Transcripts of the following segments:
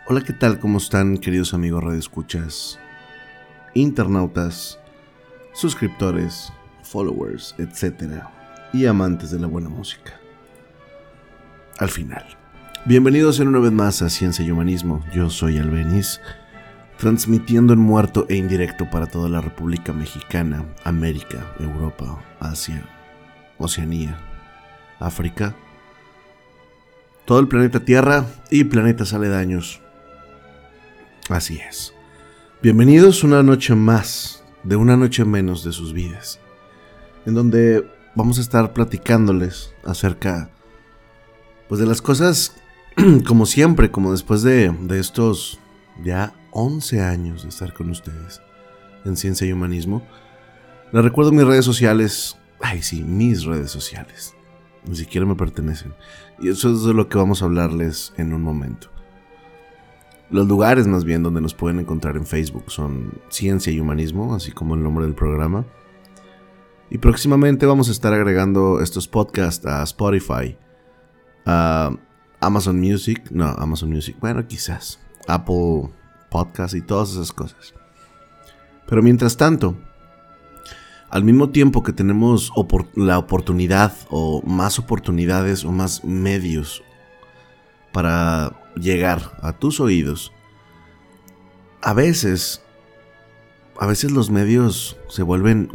Hola, ¿qué tal? ¿Cómo están, queridos amigos radioescuchas, internautas, suscriptores, followers, etcétera, y amantes de la buena música? Al final, bienvenidos una vez más a Ciencia y Humanismo. Yo soy Albeniz, transmitiendo en muerto e indirecto para toda la República Mexicana, América, Europa, Asia, Oceanía, África, todo el planeta Tierra y planetas aledaños. Así es. Bienvenidos una noche más, de una noche menos de sus vidas, en donde vamos a estar platicándoles acerca, pues, de las cosas, como siempre, como después de estos ya 11 años de estar con ustedes en Ciencia y Humanismo. Les recuerdo mis redes sociales. Ay, sí, mis redes sociales. Ni siquiera me pertenecen. Y eso es de lo que vamos a hablarles en un momento. Los lugares más bien donde nos pueden encontrar en Facebook son Ciencia y Humanismo, así como el nombre del programa. Y próximamente vamos a estar agregando estos podcasts a Spotify, a Amazon Music, bueno, quizás Apple Podcast y todas esas cosas. Pero mientras tanto, al mismo tiempo que tenemos la oportunidad o más oportunidades o más medios para llegar a tus oídos, a veces los medios se vuelven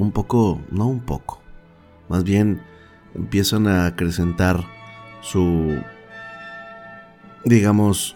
más bien empiezan a acrecentar su, digamos,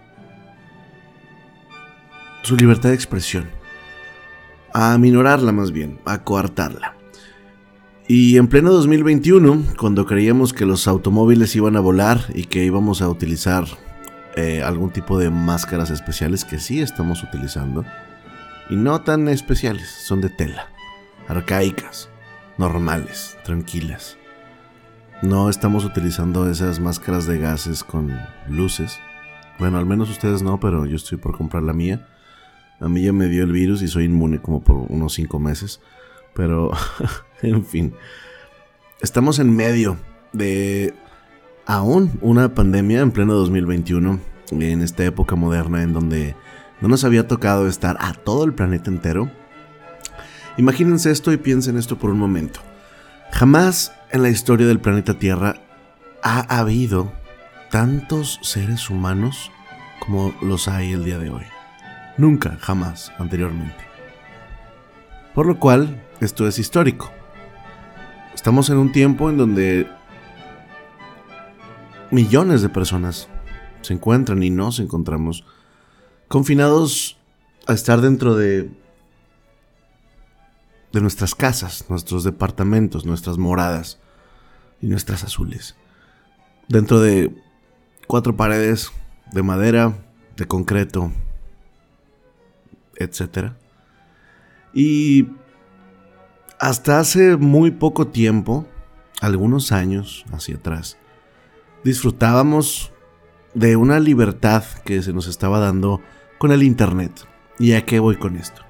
su libertad de expresión, a aminorarla más bien, a coartarla. Y en pleno 2021, cuando creíamos que los automóviles iban a volar y que íbamos a utilizar algún tipo de máscaras especiales, que sí estamos utilizando, y no tan especiales, son de tela, arcaicas, normales, tranquilas. No estamos utilizando esas máscaras de gases con luces. Bueno, al menos ustedes no, pero yo estoy por comprar la mía. A mí ya me dio el virus y soy inmune como por unos 5 meses. Pero, en fin, estamos en medio de aún una pandemia en pleno 2021, en esta época moderna en donde no nos había tocado estar a todo el planeta entero. Imagínense esto y piensen esto por un momento. Jamás en la historia del planeta Tierra ha habido tantos seres humanos como los hay el día de hoy. Nunca, jamás, anteriormente. Por lo cual, esto es histórico. Estamos en un tiempo en donde millones de personas se encuentran y nos encontramos confinados a estar dentro de nuestras casas, nuestros departamentos, nuestras moradas y nuestras azules. Dentro de 4 paredes de madera, de concreto, etcétera. Y hasta hace muy poco tiempo, algunos años hacia atrás, disfrutábamos de una libertad que se nos estaba dando con el internet. ¿Y a qué voy con esto?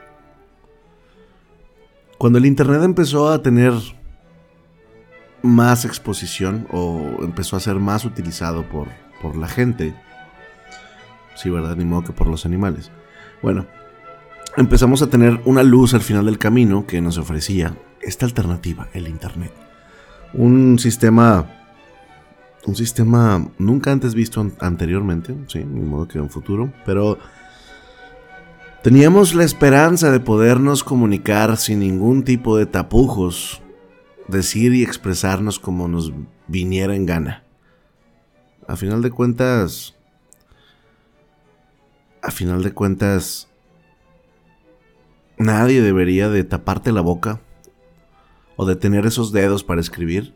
Cuando el internet empezó a tener más exposición o empezó a ser más utilizado por la gente, sí, ¿verdad? Ni modo que por los animales. Bueno, empezamos a tener una luz al final del camino que nos ofrecía esta alternativa, el internet. Un sistema nunca antes visto anteriormente, sí, ni modo que en un futuro, pero teníamos la esperanza de podernos comunicar sin ningún tipo de tapujos, decir y expresarnos como nos viniera en gana. A final de cuentas, nadie debería de taparte la boca o de tener esos dedos para escribir.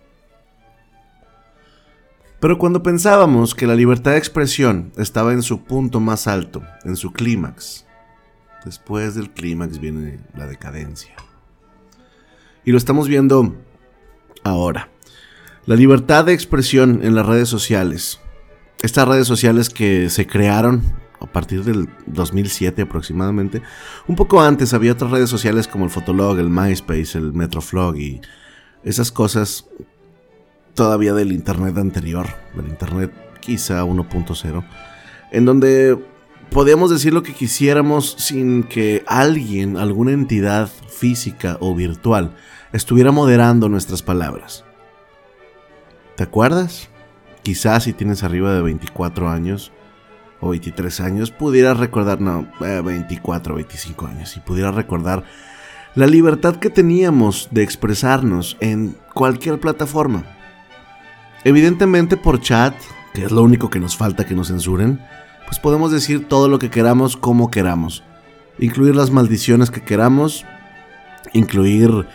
Pero cuando pensábamos que la libertad de expresión estaba en su punto más alto, en su clímax, después del clímax viene la decadencia. Y lo estamos viendo ahora. La libertad de expresión en las redes sociales. Estas redes sociales que se crearon a partir del 2007 aproximadamente. Un poco antes había otras redes sociales como el Fotolog, el MySpace, el Metroflog y esas cosas todavía del internet anterior, del internet quizá 1.0. en donde podíamos decir lo que quisiéramos sin que alguien, alguna entidad física o virtual, estuviera moderando nuestras palabras. ¿Te acuerdas? Quizás si tienes arriba de 24 años o 23 años, pudieras recordar, 24 o 25 años, y pudieras recordar la libertad que teníamos de expresarnos en cualquier plataforma. Evidentemente por chat, que es lo único que nos falta que nos censuren, pues podemos decir todo lo que queramos, como queramos. Incluir las maldiciones que queramos, incluir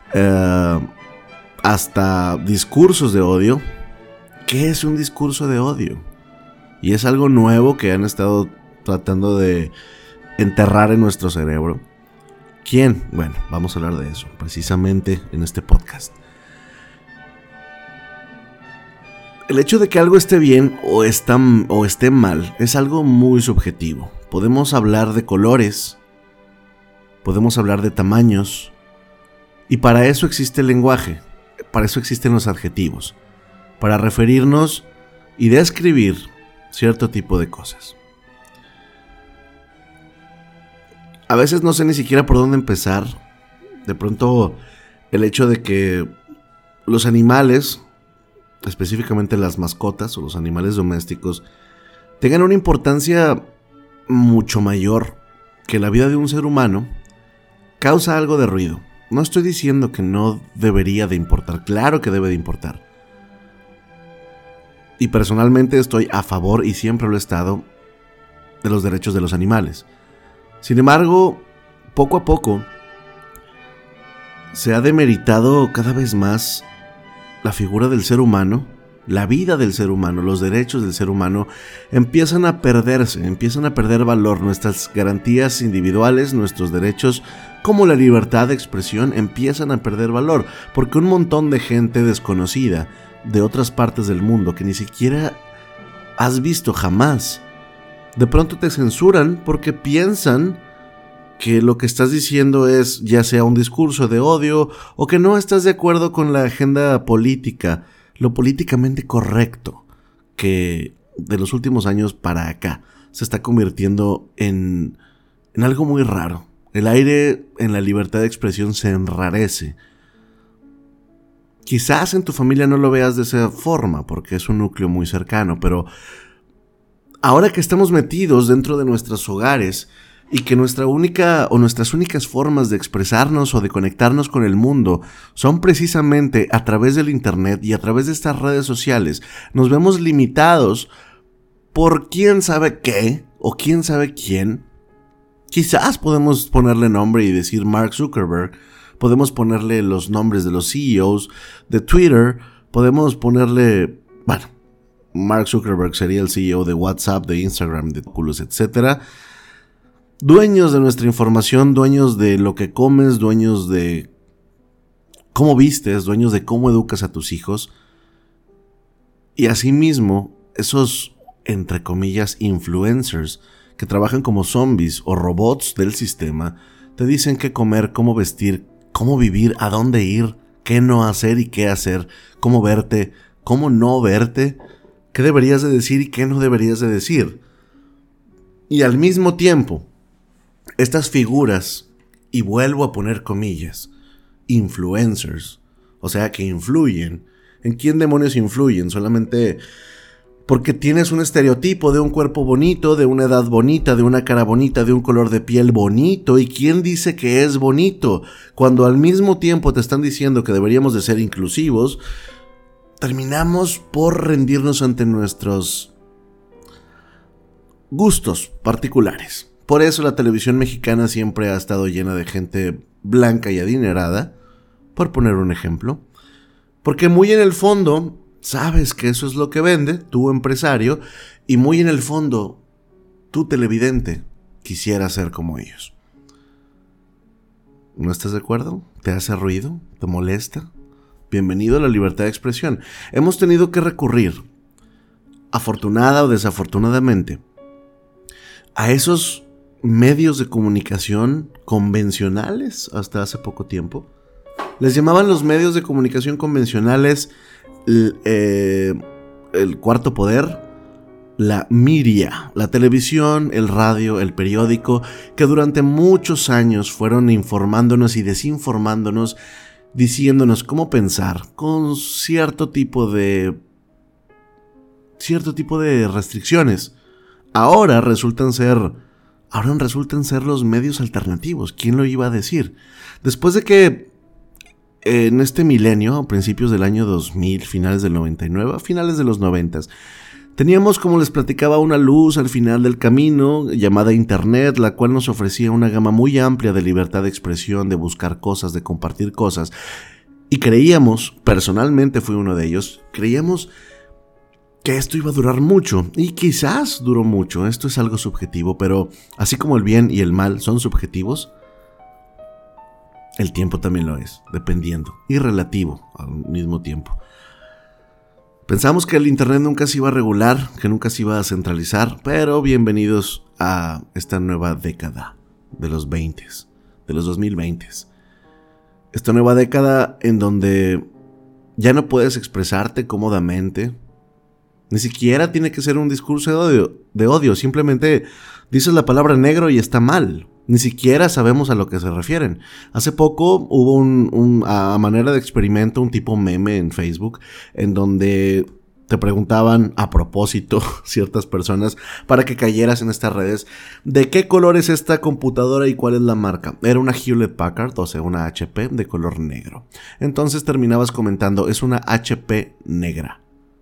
hasta discursos de odio. ¿Qué es un discurso de odio? Y es algo nuevo que han estado tratando de enterrar en nuestro cerebro. ¿Quién? Bueno, vamos a hablar de eso precisamente en este podcast. El hecho de que algo esté bien o esté mal es algo muy subjetivo. Podemos hablar de colores, podemos hablar de tamaños, y para eso existe el lenguaje, para eso existen los adjetivos, para referirnos y describir cierto tipo de cosas. A veces no sé ni siquiera por dónde empezar. De pronto, el hecho de que los animales, específicamente las mascotas o los animales domésticos, tengan una importancia mucho mayor que la vida de un ser humano, causa algo de ruido. No estoy diciendo que no debería de importar, claro que debe de importar. Y personalmente estoy a favor, y siempre lo he estado, de los derechos de los animales. Sin embargo, poco a poco se ha demeritado cada vez más la figura del ser humano, la vida del ser humano, los derechos del ser humano empiezan a perderse, empiezan a perder valor. Nuestras garantías individuales, nuestros derechos como la libertad de expresión empiezan a perder valor, porque un montón de gente desconocida de otras partes del mundo que ni siquiera has visto jamás, de pronto te censuran porque piensan que lo que estás diciendo es ya sea un discurso de odio o que no estás de acuerdo con la agenda política, lo políticamente correcto, que de los últimos años para acá se está convirtiendo en algo muy raro. El aire en la libertad de expresión se enrarece. Quizás en tu familia no lo veas de esa forma porque es un núcleo muy cercano, pero ahora que estamos metidos dentro de nuestros hogares y que nuestras únicas formas de expresarnos o de conectarnos con el mundo son precisamente a través del internet y a través de estas redes sociales, nos vemos limitados por quién sabe qué o quién sabe quién. Quizás podemos ponerle nombre y decir Mark Zuckerberg, podemos ponerle los nombres de los CEOs de Twitter, podemos ponerle, Mark Zuckerberg sería el CEO de WhatsApp, de Instagram, de Oculus, etc. Dueños de nuestra información, dueños de lo que comes, dueños de cómo vistes, dueños de cómo educas a tus hijos. Y asimismo, esos, entre comillas, influencers que trabajan como zombies o robots del sistema, te dicen qué comer, cómo vestir, cómo vivir, a dónde ir, qué no hacer y qué hacer, cómo verte, cómo no verte, qué deberías de decir y qué no deberías de decir. Y al mismo tiempo, estas figuras, y vuelvo a poner comillas, influencers, o sea que influyen. ¿En quién demonios influyen? Solamente porque tienes un estereotipo de un cuerpo bonito, de una edad bonita, de una cara bonita, de un color de piel bonito. ¿Y quién dice que es bonito? Cuando al mismo tiempo te están diciendo que deberíamos de ser inclusivos, terminamos por rendirnos ante nuestros gustos particulares. Por eso la televisión mexicana siempre ha estado llena de gente blanca y adinerada, por poner un ejemplo. Porque muy en el fondo sabes que eso es lo que vende, tu empresario, y muy en el fondo, tu televidente quisiera ser como ellos. ¿No estás de acuerdo? ¿Te hace ruido? ¿Te molesta? Bienvenido a la libertad de expresión. Hemos tenido que recurrir, afortunada o desafortunadamente, a esos medios de comunicación convencionales hasta hace poco tiempo. Les llamaban los medios de comunicación convencionales el cuarto poder, la media, la televisión, el radio, el periódico, que durante muchos años fueron informándonos y desinformándonos, diciéndonos cómo pensar con cierto tipo de restricciones. Ahora resultan ser los medios alternativos. ¿Quién lo iba a decir? Después de que en este milenio, a principios del año 2000, finales del 99, a finales de los 90, teníamos, como les platicaba, una luz al final del camino llamada Internet, la cual nos ofrecía una gama muy amplia de libertad de expresión, de buscar cosas, de compartir cosas. Y creíamos, personalmente fui uno de ellos, creíamos que esto iba a durar mucho, y quizás duró mucho. Esto es algo subjetivo, pero así como el bien y el mal son subjetivos, el tiempo también lo es, dependiendo, y relativo al mismo tiempo. Pensamos que el internet nunca se iba a regular, que nunca se iba a centralizar, pero bienvenidos a esta nueva década de los 20s, de los 2020s. Esta nueva década en donde ya no puedes expresarte cómodamente. Ni siquiera tiene que ser un discurso de odio. Simplemente dices la palabra negro y está mal. Ni siquiera sabemos a lo que se refieren. Hace poco hubo a manera de experimento un tipo meme en Facebook en donde te preguntaban a propósito ciertas personas para que cayeras en estas redes de qué color es esta computadora y cuál es la marca. Era una Hewlett Packard, o sea, una HP de color negro. Entonces terminabas comentando, es una HP negra.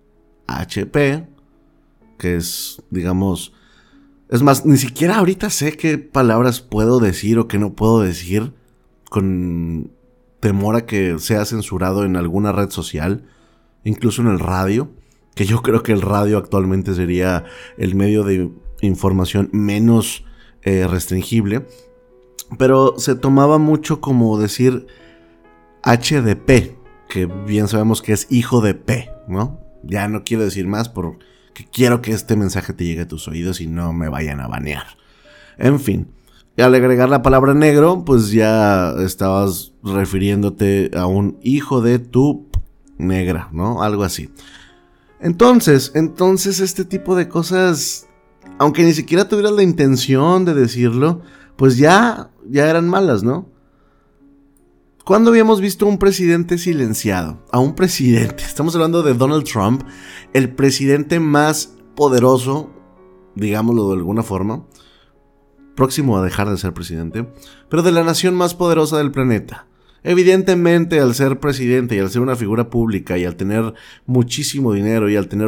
HP, que es, digamos, es más, ni siquiera ahorita sé qué palabras puedo decir o qué no puedo decir con temor a que sea censurado en alguna red social, incluso en el radio, que yo creo que el radio actualmente sería el medio de información menos restringible, pero se tomaba mucho como decir HDP, que bien sabemos que es hijo de P, ¿no? Ya no quiero decir más porque quiero que este mensaje te llegue a tus oídos y no me vayan a banear. En fin, al agregar la palabra negro, pues ya estabas refiriéndote a un hijo de tu negra, ¿no? Algo así. Entonces este tipo de cosas, aunque ni siquiera tuvieras la intención de decirlo, pues ya eran malas, ¿no? ¿Cuándo habíamos visto a un presidente silenciado? A un presidente, estamos hablando de Donald Trump, el presidente más poderoso, digámoslo de alguna forma, próximo a dejar de ser presidente, pero de la nación más poderosa del planeta. Evidentemente, al ser presidente y al ser una figura pública y al tener muchísimo dinero y al tener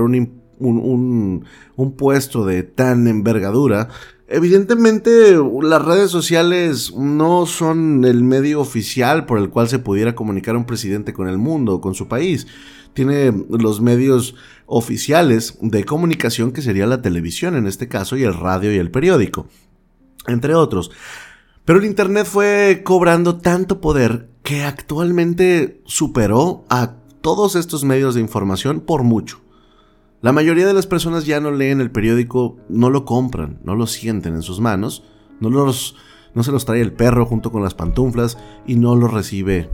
un puesto de tan envergadura, evidentemente las redes sociales no son el medio oficial por el cual se pudiera comunicar un presidente con el mundo o con su país. Tiene los medios oficiales de comunicación, que sería la televisión en este caso, y el radio y el periódico, entre otros. Pero el internet fue cobrando tanto poder que actualmente superó a todos estos medios de información por mucho. La mayoría de las personas ya no leen el periódico, no lo compran, no lo sienten en sus manos, no se los trae el perro junto con las pantuflas y no los recibe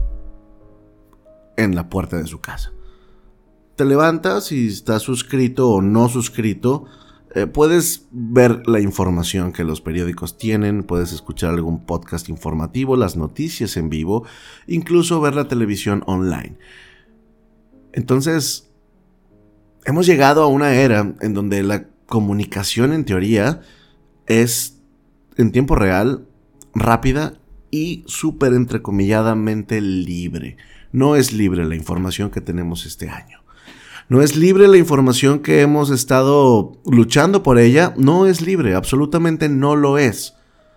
en la puerta de su casa. Te levantas y estás suscrito o no suscrito, puedes ver la información que los periódicos tienen, puedes escuchar algún podcast informativo, las noticias en vivo, incluso ver la televisión online. Entonces, hemos llegado a una era en donde la comunicación en teoría es en tiempo real, rápida y súper entrecomilladamente libre. No es libre la información que tenemos este año. No es libre la información que hemos estado luchando por ella. No es libre, absolutamente no lo es.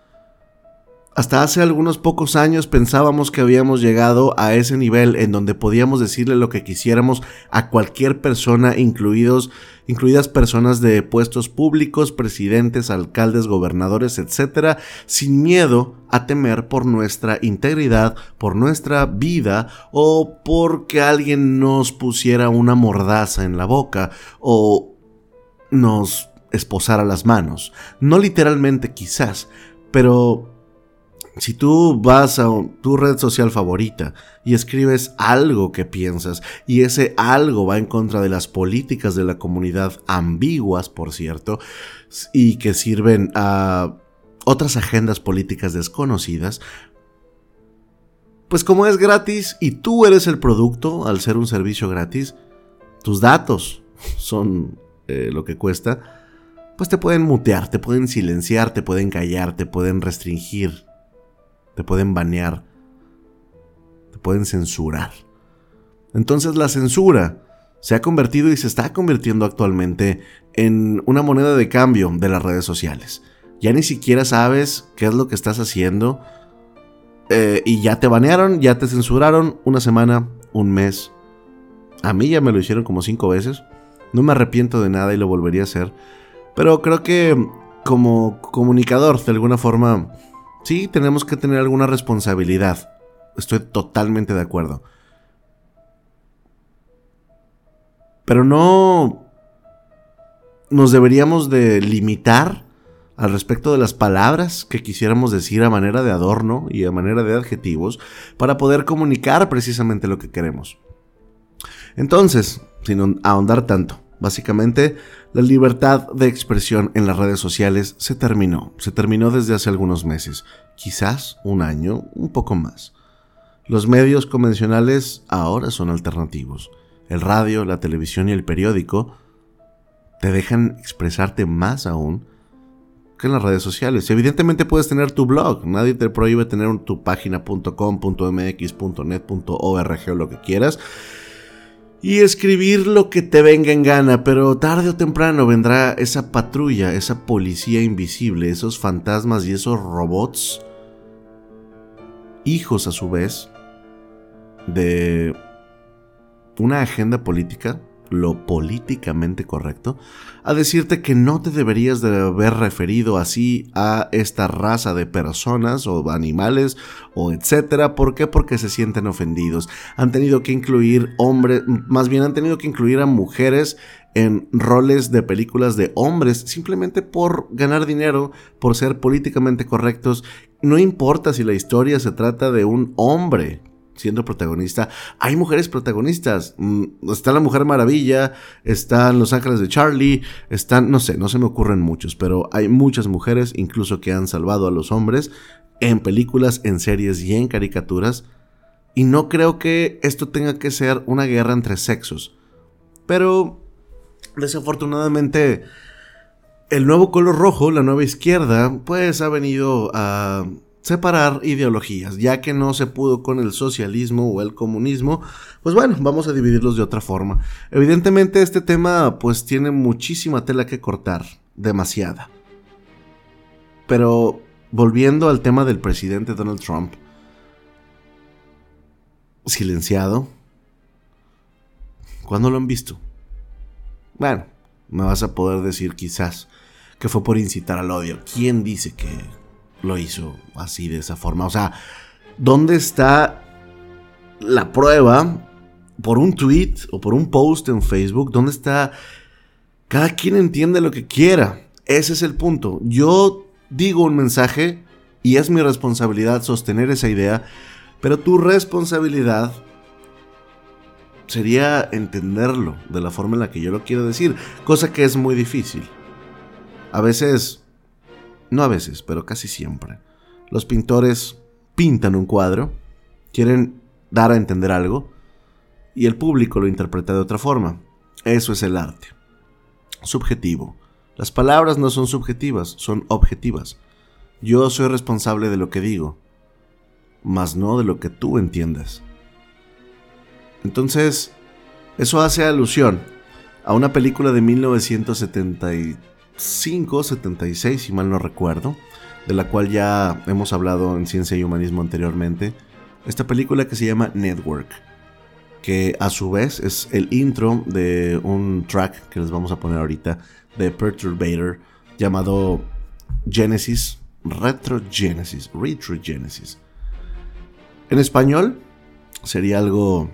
Hasta hace algunos pocos años pensábamos que habíamos llegado a ese nivel en donde podíamos decirle lo que quisiéramos a cualquier persona, incluidas personas de puestos públicos, presidentes, alcaldes, gobernadores, etc., sin miedo a temer por nuestra integridad, por nuestra vida o porque alguien nos pusiera una mordaza en la boca o nos esposara las manos. No literalmente quizás, pero Si tú vas a tu red social favorita y escribes algo que piensas y ese algo va en contra de las políticas de la comunidad, ambiguas por cierto, y que sirven a otras agendas políticas desconocidas, pues como es gratis y tú eres el producto al ser un servicio gratis, tus datos son lo que cuesta, pues te pueden mutear, te pueden silenciar, te pueden callar, te pueden restringir, te pueden banear, te pueden censurar. Entonces la censura se ha convertido y se está convirtiendo actualmente en una moneda de cambio de las redes sociales. Ya ni siquiera sabes qué es lo que estás haciendo y ya te banearon, ya te censuraron una semana, un mes. A mí ya me lo hicieron como 5 veces. No me arrepiento de nada y lo volvería a hacer. Pero creo que como comunicador, de alguna forma, sí tenemos que tener alguna responsabilidad. Estoy totalmente de acuerdo. Pero no nos deberíamos de limitar al respecto de las palabras que quisiéramos decir a manera de adorno y a manera de adjetivos para poder comunicar precisamente lo que queremos. Entonces, sin ahondar tanto, básicamente la libertad de expresión en las redes sociales se terminó desde hace algunos meses, quizás un año, un poco más. Los medios convencionales ahora son alternativos. El radio, la televisión y el periódico te dejan expresarte más aún que en las redes sociales. Evidentemente puedes tener tu blog, nadie te prohíbe tener tu página .com, .mx, .net, .org o lo que quieras y escribir lo que te venga en gana, pero tarde o temprano vendrá esa patrulla, esa policía invisible, esos fantasmas y esos robots, hijos a su vez de una agenda política, lo políticamente correcto, a decirte que no te deberías de haber referido así a esta raza de personas o animales o etcétera. ¿Por qué? Porque se sienten ofendidos. Han tenido que incluir hombres, más bien han tenido que incluir a mujeres en roles de películas de hombres simplemente por ganar dinero, por ser políticamente correctos. No importa si la historia se trata de un hombre siendo protagonista, hay mujeres protagonistas. Está la Mujer Maravilla, están Los Ángeles de Charlie, están, no sé, no se me ocurren muchos, pero hay muchas mujeres incluso que han salvado a los hombres en películas, en series y en caricaturas. Y no creo que esto tenga que ser una guerra entre sexos. Pero desafortunadamente el nuevo color rojo, la nueva izquierda, pues ha venido a separar ideologías. Ya que no se pudo con el socialismo o el comunismo, pues bueno, vamos a dividirlos de otra forma. Evidentemente este tema pues tiene muchísima tela que cortar, demasiada. Pero volviendo al tema del presidente Donald Trump, silenciado, ¿cuándo lo han visto? Bueno, me vas a poder decir quizás que fue por incitar al odio. ¿Quién dice que lo hizo así, de esa forma? O sea, ¿dónde está la prueba? ¿Por un tweet o por un post en Facebook? ¿Dónde está? Cada quien entiende lo que quiera. Ese es el punto. Yo digo un mensaje y es mi responsabilidad sostener esa idea, pero tu responsabilidad sería entenderlo de la forma en la que yo lo quiero decir, cosa que es muy difícil. A veces, no a veces, pero casi siempre, los pintores pintan un cuadro, quieren dar a entender algo, y el público lo interpreta de otra forma. Eso es el arte. Subjetivo. Las palabras no son subjetivas, son objetivas. Yo soy responsable de lo que digo, mas no de lo que tú entiendas. Entonces, eso hace alusión a una película de 1975-76, si mal no recuerdo, de la cual ya hemos hablado en Ciencia y Humanismo anteriormente. Esta película que se llama Network, que a su vez es el intro de un track que les vamos a poner ahorita de Perturbator llamado Genesis, Retrogenesis. En español sería algo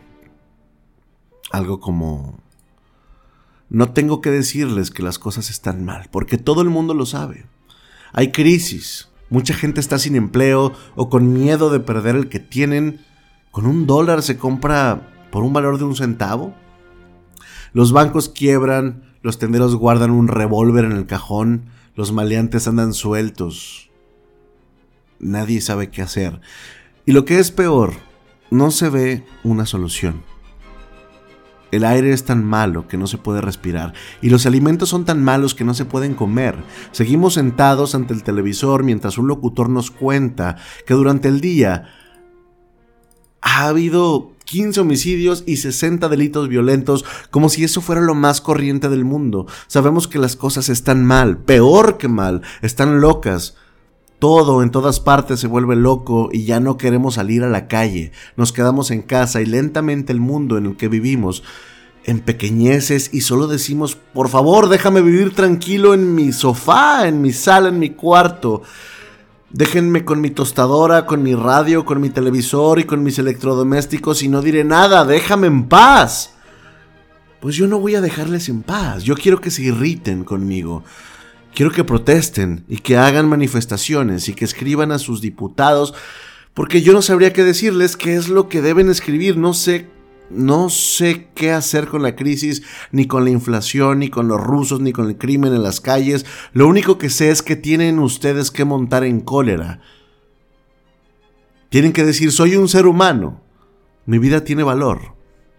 como: no tengo que decirles que las cosas están mal, porque todo el mundo lo sabe. Hay crisis, Mucha gente está sin empleo o con miedo de perder el que tienen. Con $1 se compra por un valor de 1 centavo. Los bancos quiebran, los tenderos guardan un revólver en el cajón, los maleantes andan sueltos. Nadie sabe qué hacer. Y lo que es peor, no se ve una solución. El aire es tan malo que no se puede respirar y los alimentos son tan malos que no se pueden comer. Seguimos sentados ante el televisor mientras un locutor nos cuenta que durante el día ha habido 15 homicidios y 60 delitos violentos, como si eso fuera lo más corriente del mundo. Sabemos que las cosas están mal, peor que mal, están locas. Todo en todas partes se vuelve loco y ya no queremos salir a la calle. Nos quedamos en casa y lentamente el mundo en el que vivimos empequeñeces y solo decimos, por favor, déjame vivir tranquilo en mi sofá, en mi sala, en mi cuarto. Déjenme con mi tostadora, con mi radio, con mi televisor y con mis electrodomésticos y no diré nada, déjame en paz. Pues yo no voy a dejarles en paz, yo quiero que se irriten conmigo. Quiero que protesten y que hagan manifestaciones y que escriban a sus diputados, porque yo no sabría qué decirles, qué es lo que deben escribir. No sé qué hacer con la crisis, ni con la inflación, ni con los rusos, ni con el crimen en las calles. Lo único que sé es que tienen ustedes que montar en cólera. Tienen que decir, soy un ser humano, mi vida tiene valor.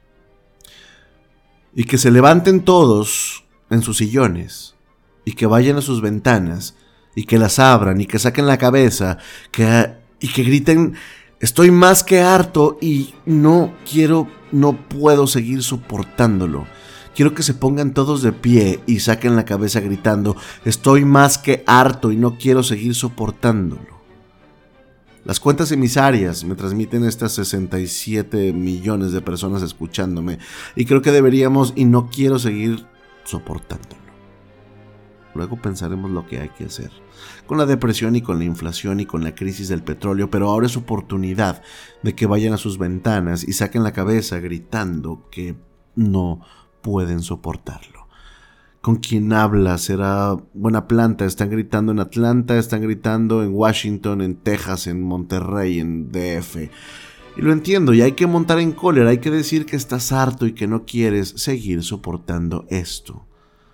Y que se levanten todos en sus sillones y que vayan a sus ventanas y que las abran y que saquen la cabeza y que griten, estoy más que harto y no puedo seguir soportándolo. Quiero que se pongan todos de pie y saquen la cabeza gritando, estoy más que harto y no quiero seguir soportándolo. Las cuentas emisarias me transmiten estas 67 millones de personas escuchándome y creo que deberíamos y no quiero seguir soportándolo. Luego pensaremos lo que hay que hacer con la depresión y con la inflación y con la crisis del petróleo, pero ahora es oportunidad de que vayan a sus ventanas y saquen la cabeza gritando que no pueden soportarlo. Con quien habla será buena planta. Están gritando en Atlanta, están gritando en Washington, en Texas, en Monterrey, en DF. Y lo entiendo, y hay que montar en cólera, hay que decir que estás harto y que no quieres seguir soportando esto.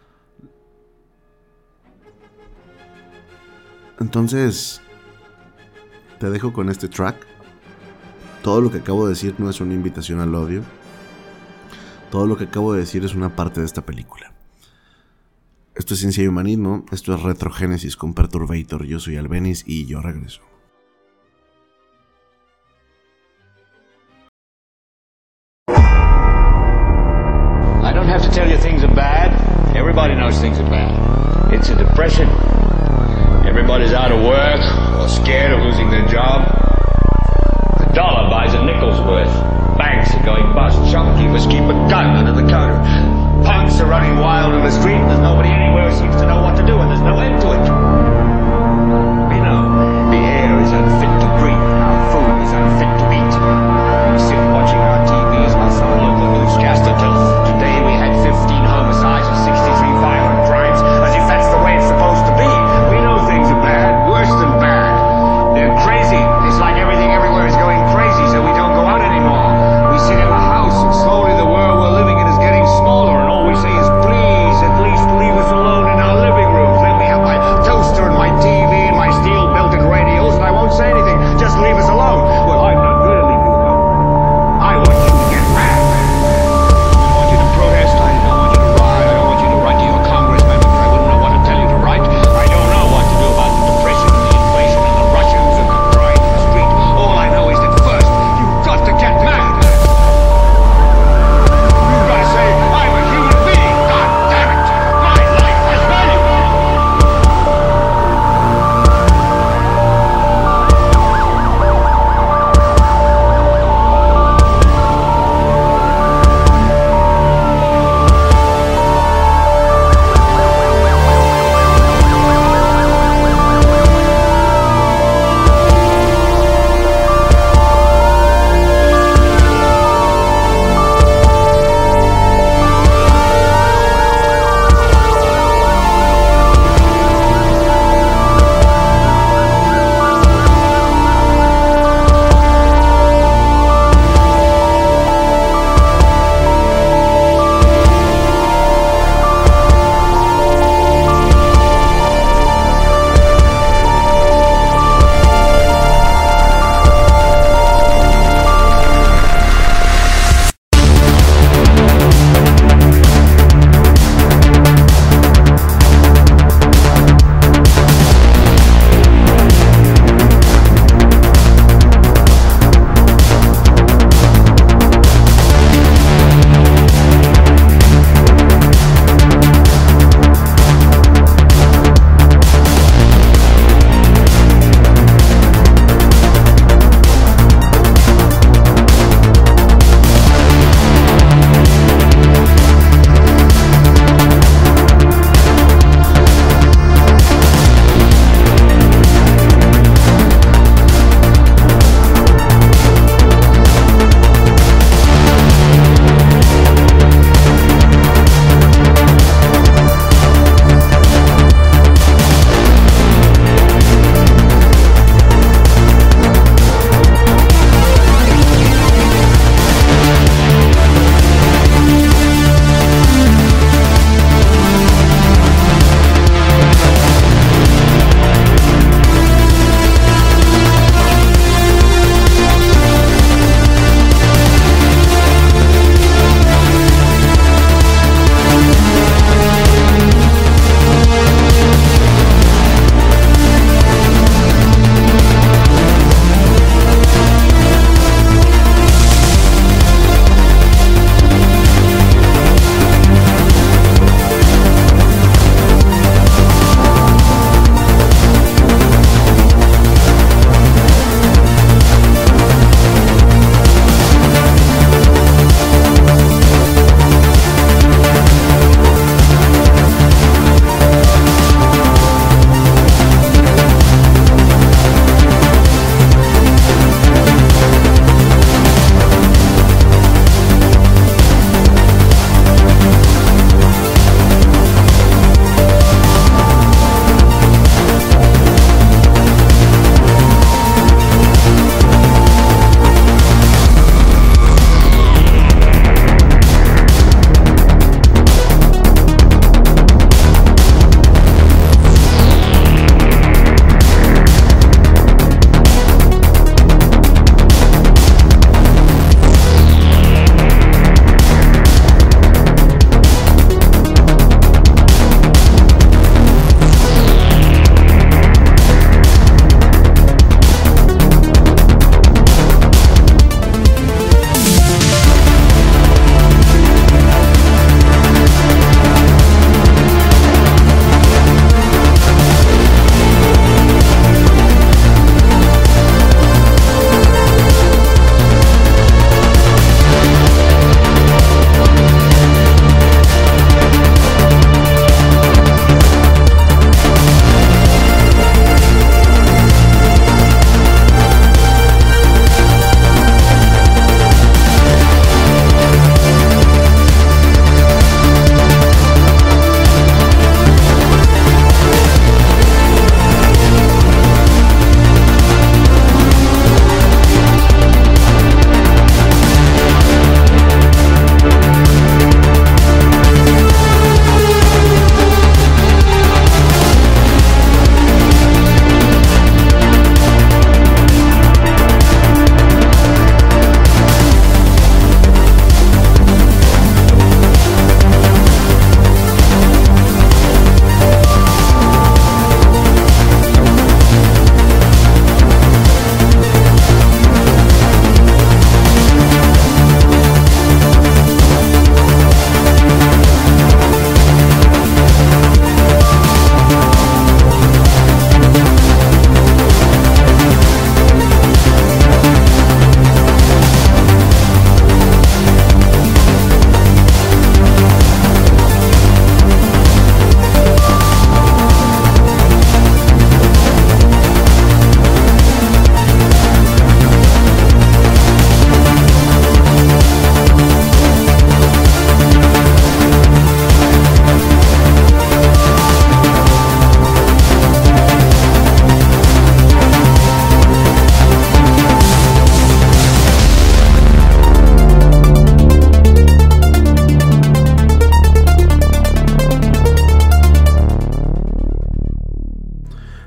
Entonces, te dejo con este track. Todo lo que acabo de decir no es una invitación al odio. Todo lo que acabo de decir es una parte de esta película. Esto es Ciencia y Humanismo, esto es Retrogénesis con Perturbator. Yo soy Albeniz y yo regreso. I don't have to tell you things are bad. Everybody knows things are bad. It's a depression. Everybody's out of work or scared of losing their job. The dollar buys a nickel's worth. Banks are going bust. Shopkeepers keep a gun under the counter. Punks are running wild in the street. There's nobody anywhere who seems to know what to do, and there's no end to it. We know the air is unfit to breathe. Our food is unfit to eat. We sit watching our TVs while some local newscaster tells us today we had 15 homicides and 63 violent crimes, as if that's the way it's supposed to be. We know things are bad, worse than bad. They're crazy. It's like everything everywhere is going crazy, so we don't go out anymore. We sit in the house, and slowly the world we're living in is getting smaller, and all we say is, please, at least leave us alone in our living rooms. Let me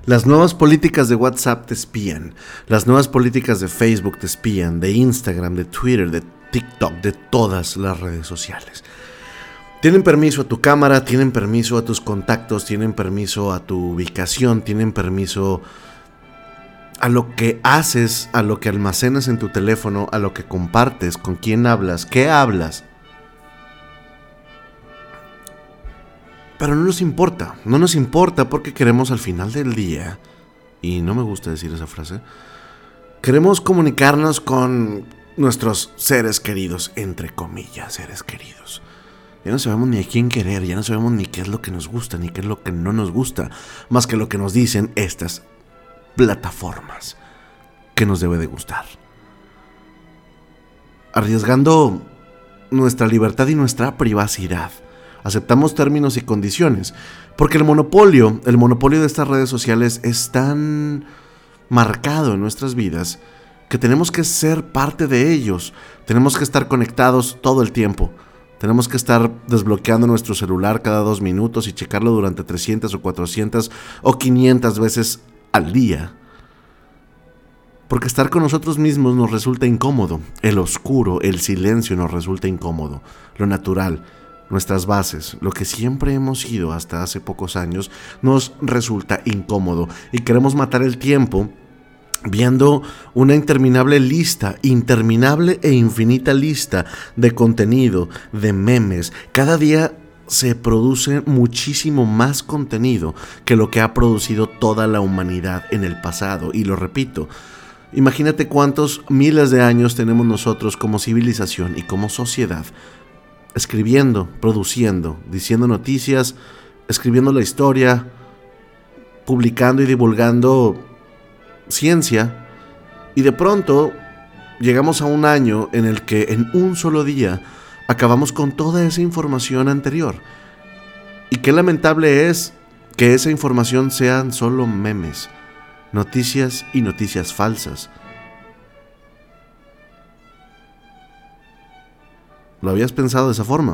Las nuevas políticas de WhatsApp te espían. Las nuevas políticas de Facebook te espían, de Instagram, de Twitter, de TikTok, de todas las redes sociales. Tienen permiso a tu cámara, tienen permiso a tus contactos, tienen permiso a tu ubicación, tienen permiso a lo que haces, a lo que almacenas en tu teléfono, a lo que compartes, con quién hablas, qué hablas. Pero no nos importa porque queremos al final del día, y no me gusta decir esa frase, queremos comunicarnos con nuestros seres queridos, entre comillas, seres queridos. Ya no sabemos ni a quién querer, ya no sabemos ni qué es lo que nos gusta, ni qué es lo que no nos gusta, más que lo que nos dicen estas plataformas que nos debe de gustar. Arriesgando nuestra libertad y nuestra privacidad, aceptamos términos y condiciones, porque el monopolio de estas redes sociales es tan marcado en nuestras vidas que tenemos que ser parte de ellos, tenemos que estar conectados todo el tiempo. Tenemos que estar desbloqueando nuestro celular cada 2 minutos y checarlo durante 300 o 400 o 500 veces al día. Porque estar con nosotros mismos nos resulta incómodo. El oscuro, el silencio nos resulta incómodo. Lo natural, nuestras bases, lo que siempre hemos sido hasta hace pocos años, nos resulta incómodo. Y queremos matar el tiempo viendo una interminable e infinita lista de contenido, de memes. Cada día se produce muchísimo más contenido que lo que ha producido toda la humanidad en el pasado. Y lo repito, imagínate cuántos miles de años tenemos nosotros como civilización y como sociedad, escribiendo, produciendo, diciendo noticias, escribiendo la historia, publicando y divulgando ciencia, y de pronto llegamos a un año en el que en un solo día acabamos con toda esa información anterior. Y qué lamentable es que esa información sean solo memes, noticias y noticias falsas. ¿Lo habías pensado de esa forma?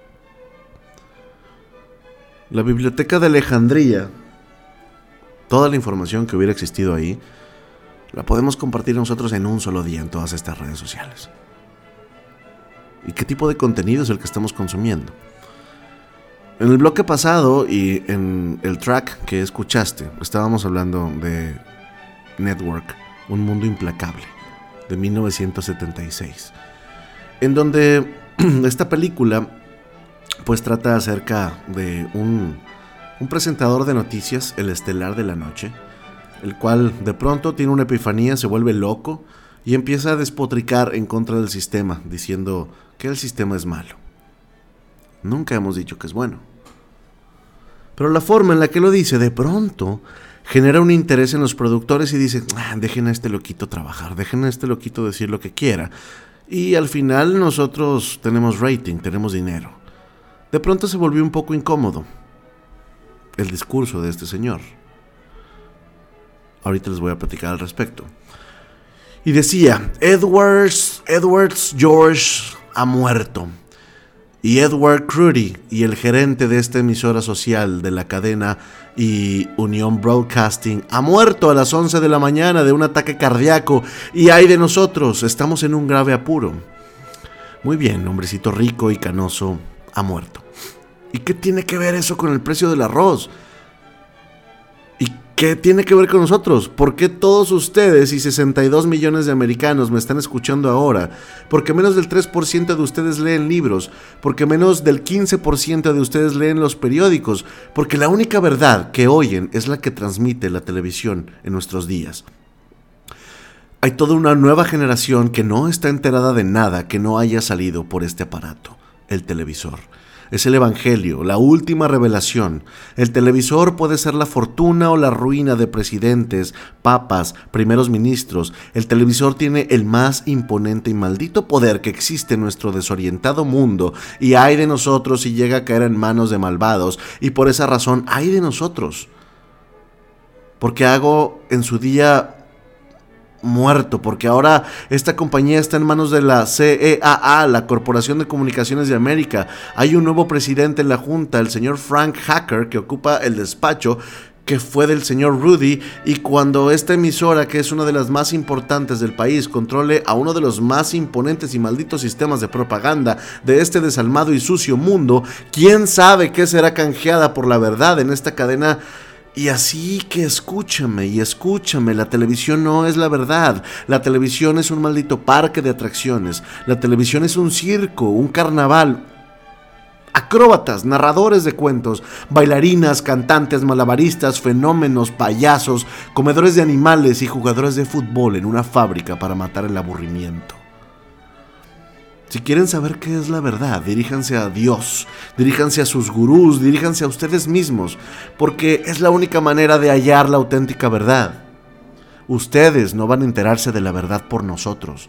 La biblioteca de Alejandría, toda la información que hubiera existido ahí, la podemos compartir nosotros en un solo día en todas estas redes sociales. ¿Y qué tipo de contenido es el que estamos consumiendo? En el bloque pasado y en el track que escuchaste, estábamos hablando de Network, Un Mundo Implacable, de 1976, en donde esta película pues trata acerca de un presentador de noticias, el estelar de la noche, el cual de pronto tiene una epifanía, se vuelve loco y empieza a despotricar en contra del sistema, diciendo que el sistema es malo. Nunca hemos dicho que es bueno. Pero la forma en la que lo dice, de pronto, genera un interés en los productores y dicen, dejen a este loquito trabajar, dejen a este loquito decir lo que quiera. Y al final nosotros tenemos rating, tenemos dinero. De pronto se volvió un poco incómodo el discurso de este señor. Ahorita les voy a platicar al respecto. Y decía, Edwards George ha muerto. Y Edward Cruddy y el gerente de esta emisora social de la cadena y Unión Broadcasting ha muerto a las 11 de la mañana de un ataque cardíaco. Y ay de nosotros, estamos en un grave apuro. Muy bien, hombrecito rico y canoso ha muerto. ¿Y qué tiene que ver eso con el precio del arroz? ¿Qué tiene que ver con nosotros? ¿Por qué todos ustedes y 62 millones de americanos me están escuchando ahora? ¿Por qué menos del 3% de ustedes leen libros? ¿Por qué menos del 15% de ustedes leen los periódicos? Porque la única verdad que oyen es la que transmite la televisión en nuestros días. Hay toda una nueva generación que no está enterada de nada que no haya salido por este aparato, el televisor. Es el evangelio, la última revelación. El televisor puede ser la fortuna o la ruina de presidentes, papas, primeros ministros. El televisor tiene el más imponente y maldito poder que existe en nuestro desorientado mundo. Y ay de nosotros si llega a caer en manos de malvados. Y por esa razón, ay de nosotros. Porque hago en su día muerto, porque ahora esta compañía está en manos de la CEAA, la Corporación de Comunicaciones de América. Hay un nuevo presidente en la junta, el señor Frank Hacker, que ocupa el despacho que fue del señor Rudy, y cuando esta emisora, que es una de las más importantes del país, controle a uno de los más imponentes y malditos sistemas de propaganda de este desalmado y sucio mundo, quién sabe qué será canjeada por la verdad en esta cadena. Y así que escúchame, la televisión no es la verdad. La televisión es un maldito parque de atracciones. La televisión es un circo, un carnaval. Acróbatas, narradores de cuentos, bailarinas, cantantes, malabaristas, fenómenos, payasos, comedores de animales y jugadores de fútbol en una fábrica para matar el aburrimiento. Si quieren saber qué es la verdad, diríjanse a Dios, diríjanse a sus gurús, diríjanse a ustedes mismos, porque es la única manera de hallar la auténtica verdad. Ustedes no van a enterarse de la verdad por nosotros.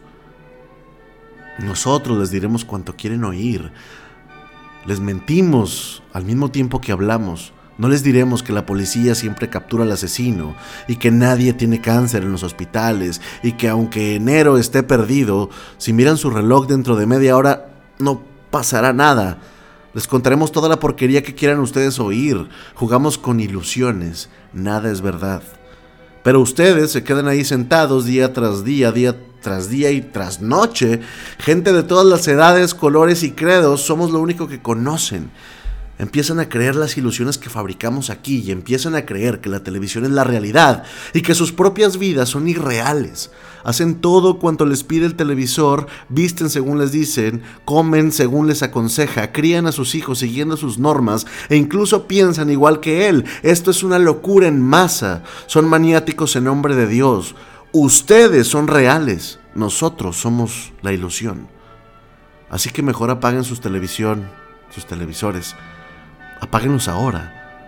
Nosotros les diremos cuanto quieren oír. Les mentimos al mismo tiempo que hablamos. No les diremos que la policía siempre captura al asesino y que nadie tiene cáncer en los hospitales y que aunque enero esté perdido, si miran su reloj dentro de media hora no pasará nada. Les contaremos toda la porquería que quieran ustedes oír. Jugamos con ilusiones. Nada es verdad. Pero ustedes se quedan ahí sentados día tras día y tras noche. Gente de todas las edades, colores y credos, somos lo único que conocen. Empiezan a creer las ilusiones que fabricamos aquí y empiezan a creer que la televisión es la realidad y que sus propias vidas son irreales. Hacen todo cuanto les pide el televisor, visten según les dicen, comen según les aconseja, crían a sus hijos siguiendo sus normas e incluso piensan igual que él. Esto es una locura en masa. Son maniáticos en nombre de Dios. Ustedes son reales, nosotros somos la ilusión. Así que mejor apaguen sus televisores. Apáguenlos ahora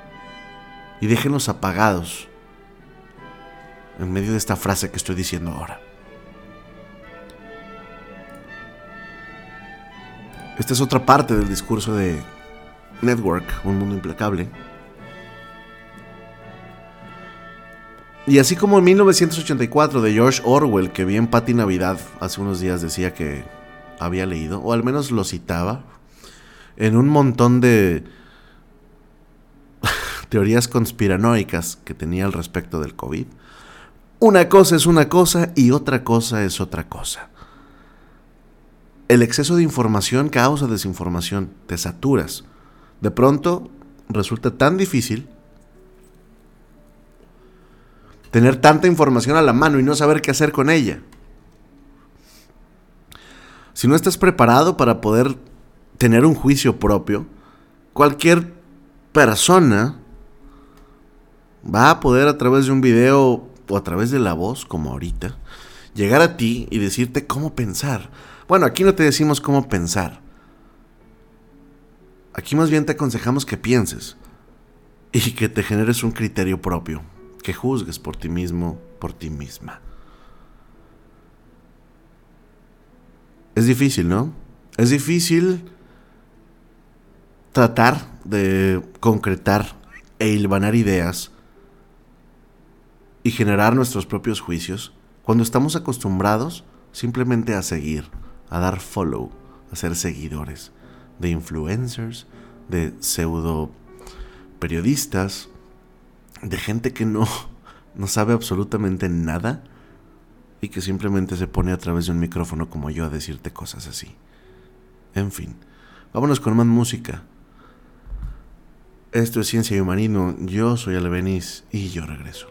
y déjenlos apagados en medio de esta frase que estoy diciendo ahora. Esta es otra parte del discurso de Network, Un Mundo Implacable. Y así como en 1984 de George Orwell, que vi en Pati Navidad hace unos días, decía que había leído, o al menos lo citaba, en un montón de teorías conspiranoicas que tenía al respecto del COVID. Una cosa es una cosa y otra cosa es otra cosa. El exceso de información causa desinformación, te saturas. De pronto resulta tan difícil tener tanta información a la mano y no saber qué hacer con ella. Si no estás preparado para poder tener un juicio propio, cualquier persona va a poder, a través de un video o a través de la voz, como ahorita, llegar a ti y decirte cómo pensar. Bueno, aquí no te decimos cómo pensar. Aquí más bien te aconsejamos que pienses y que te generes un criterio propio, que juzgues por ti mismo, por ti misma. Es difícil, ¿no? Es difícil tratar de concretar e hilvanar ideas y generar nuestros propios juicios cuando estamos acostumbrados simplemente a seguir, a dar follow, a ser seguidores de influencers, de pseudo periodistas, de gente que no sabe absolutamente nada y que simplemente se pone a través de un micrófono como yo a decirte cosas así. En fin, vámonos con más música. Esto es Ciencia y Humanismo. Yo soy Alevenis y yo regreso.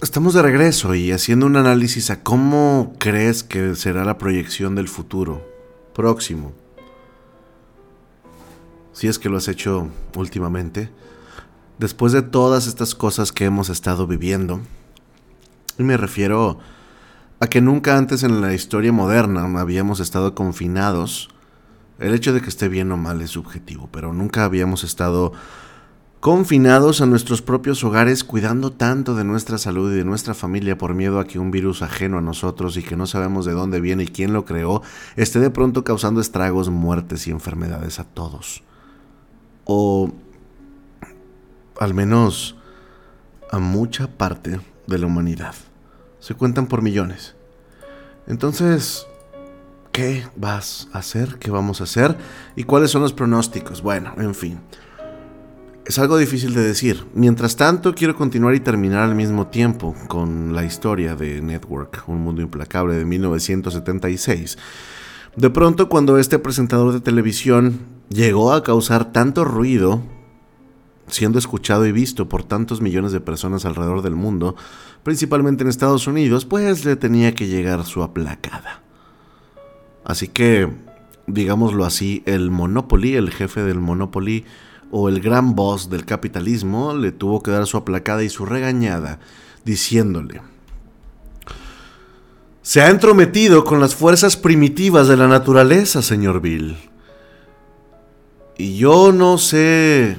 Estamos de regreso y haciendo un análisis a cómo crees que será la proyección del futuro próximo. Si es que lo has hecho últimamente, después de todas estas cosas que hemos estado viviendo. Y me refiero a que nunca antes en la historia moderna habíamos estado confinados. El hecho de que esté bien o mal es subjetivo, pero nunca habíamos estado confinados a nuestros propios hogares, cuidando tanto de nuestra salud y de nuestra familia por miedo a que un virus ajeno a nosotros y que no sabemos de dónde viene y quién lo creó, esté de pronto causando estragos, muertes y enfermedades a todos. O al menos a mucha parte de la humanidad. Se cuentan por millones. Entonces, ¿qué vas a hacer? ¿Qué vamos a hacer? ¿Y cuáles son los pronósticos? Bueno, en fin. Es algo difícil de decir. Mientras tanto, quiero continuar y terminar al mismo tiempo con la historia de Network, Un Mundo Implacable de 1976. De pronto, cuando este presentador de televisión llegó a causar tanto ruido, siendo escuchado y visto por tantos millones de personas alrededor del mundo, principalmente en Estados Unidos, pues le tenía que llegar su aplacada. Así que, digámoslo así, el Monopoly, el jefe del Monopoly, o el gran boss del capitalismo, le tuvo que dar su aplacada y su regañada, diciéndole: se ha entrometido con las fuerzas primitivas de la naturaleza, señor Bill. Y yo no sé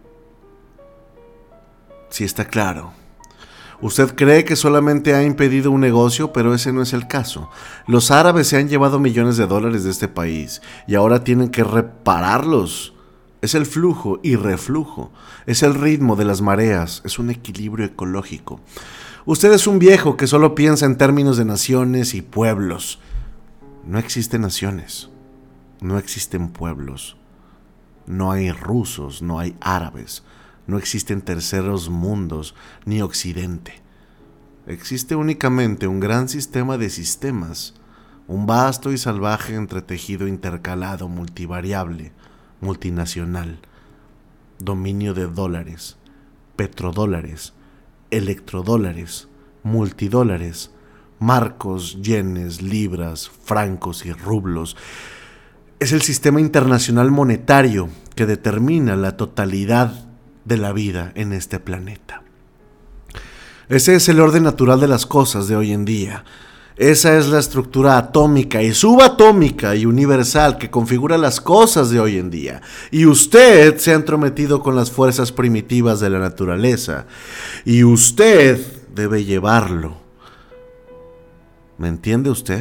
si está claro. Usted cree que solamente ha impedido un negocio, pero ese no es el caso. Los árabes se han llevado millones de dólares de este país y ahora tienen que repararlos. Es el flujo y reflujo, es el ritmo de las mareas, es un equilibrio ecológico. Usted es un viejo que solo piensa en términos de naciones y pueblos. No existen naciones, no existen pueblos, no hay rusos, no hay árabes, no existen terceros mundos ni occidente. Existe únicamente un gran sistema de sistemas, un vasto y salvaje entretejido intercalado multivariable, multinacional, dominio de dólares, petrodólares, electrodólares, multidólares, marcos, yenes, libras, francos y rublos. Es el sistema internacional monetario que determina la totalidad de la vida en este planeta. Ese es el orden natural de las cosas de hoy en día. Esa es la estructura atómica y subatómica y universal que configura las cosas de hoy en día. Y usted se ha entrometido con las fuerzas primitivas de la naturaleza. Y usted debe llevarlo. ¿Me entiende usted?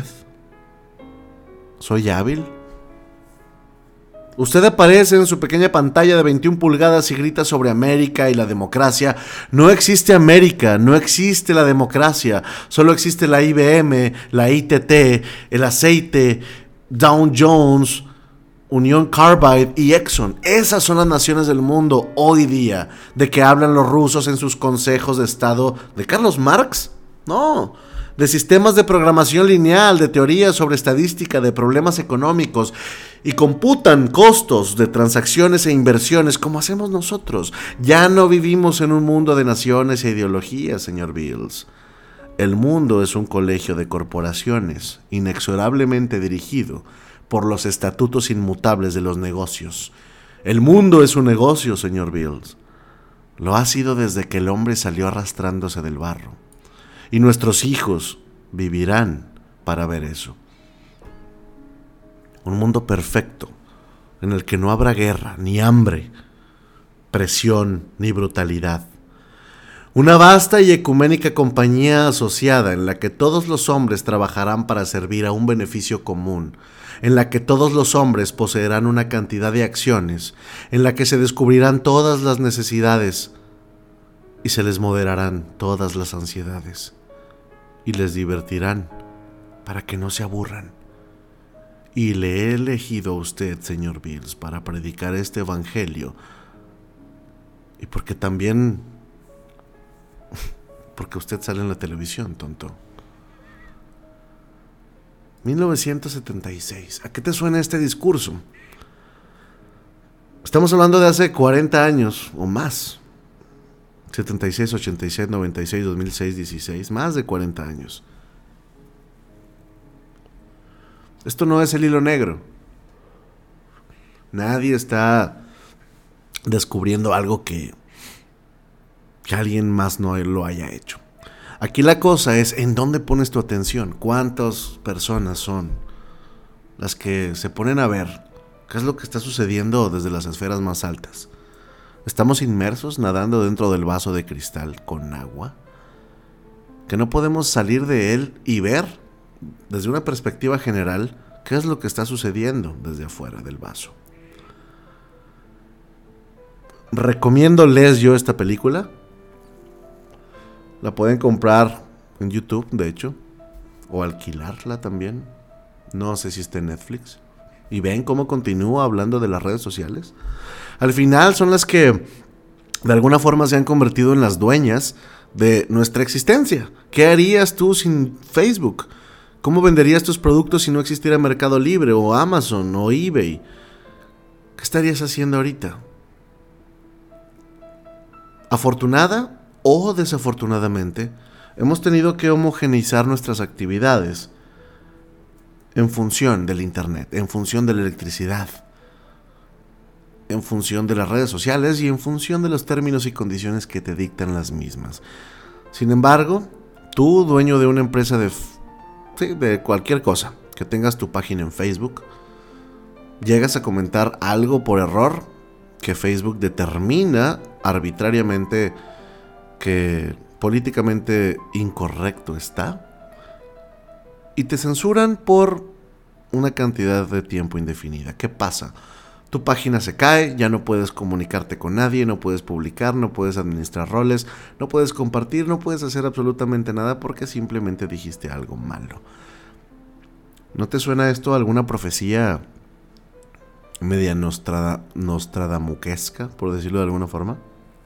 ¿Soy hábil? Usted aparece en su pequeña pantalla de 21 pulgadas y grita sobre América y la democracia. No existe América, no existe la democracia. Solo existe la IBM, la ITT, el aceite, Dow Jones, Union Carbide y Exxon. Esas son las naciones del mundo hoy día. ¿De qué hablan los rusos en sus consejos de estado? ¿De Carlos Marx? No. De sistemas de programación lineal, de teorías sobre estadística, de problemas económicos, y computan costos de transacciones e inversiones como hacemos nosotros. Ya no vivimos en un mundo de naciones e ideologías, señor Bills. El mundo es un colegio de corporaciones, inexorablemente dirigido por los estatutos inmutables de los negocios. El mundo es un negocio, señor Bills. Lo ha sido desde que el hombre salió arrastrándose del barro. Y nuestros hijos vivirán para ver eso. Un mundo perfecto, en el que no habrá guerra, ni hambre, presión, ni brutalidad. Una vasta y ecuménica compañía asociada en la que todos los hombres trabajarán para servir a un beneficio común, en la que todos los hombres poseerán una cantidad de acciones, en la que se descubrirán todas las necesidades y se les moderarán todas las ansiedades y les divertirán para que no se aburran. Y le he elegido a usted, señor Bills, para predicar este evangelio, y porque también, porque usted sale en la televisión, tonto. 1976. ¿A qué te suena este discurso? Estamos hablando de hace 40 años o más. 76, 86, 96, 2006, 16, más de 40 años. Esto no es el hilo negro. Nadie está descubriendo algo que alguien más no lo haya hecho. Aquí la cosa es en dónde pones tu atención. ¿Cuántas personas son las que se ponen a ver qué es lo que está sucediendo desde las esferas más altas? ¿Estamos inmersos nadando dentro del vaso de cristal con agua? ¿Que no podemos salir de él y ver desde una perspectiva general qué es lo que está sucediendo desde afuera del vaso? Recomiéndoles yo esta película. La pueden comprar en YouTube, de hecho, o alquilarla también. No sé si está en Netflix. Y ven cómo continúa hablando de las redes sociales. Al final son las que de alguna forma se han convertido en las dueñas de nuestra existencia. ¿Qué harías tú sin Facebook? ¿Cómo venderías tus productos si no existiera Mercado Libre o Amazon o eBay? ¿Qué estarías haciendo ahorita? Afortunada o desafortunadamente, hemos tenido que homogeneizar nuestras actividades en función del internet, en función de la electricidad, en función de las redes sociales y en función de los términos y condiciones que te dictan las mismas. Sin embargo, tú, dueño de una empresa de cualquier cosa, que tengas tu página en Facebook, llegas a comentar algo por error que Facebook determina arbitrariamente que políticamente incorrecto está, y te censuran por una cantidad de tiempo indefinida. ¿Qué pasa? Tu página se cae, ya no puedes comunicarte con nadie, no puedes publicar, no puedes administrar roles, no puedes compartir, no puedes hacer absolutamente nada porque simplemente dijiste algo malo. ¿No te suena esto a alguna profecía media nostradamuquesca, por decirlo de alguna forma?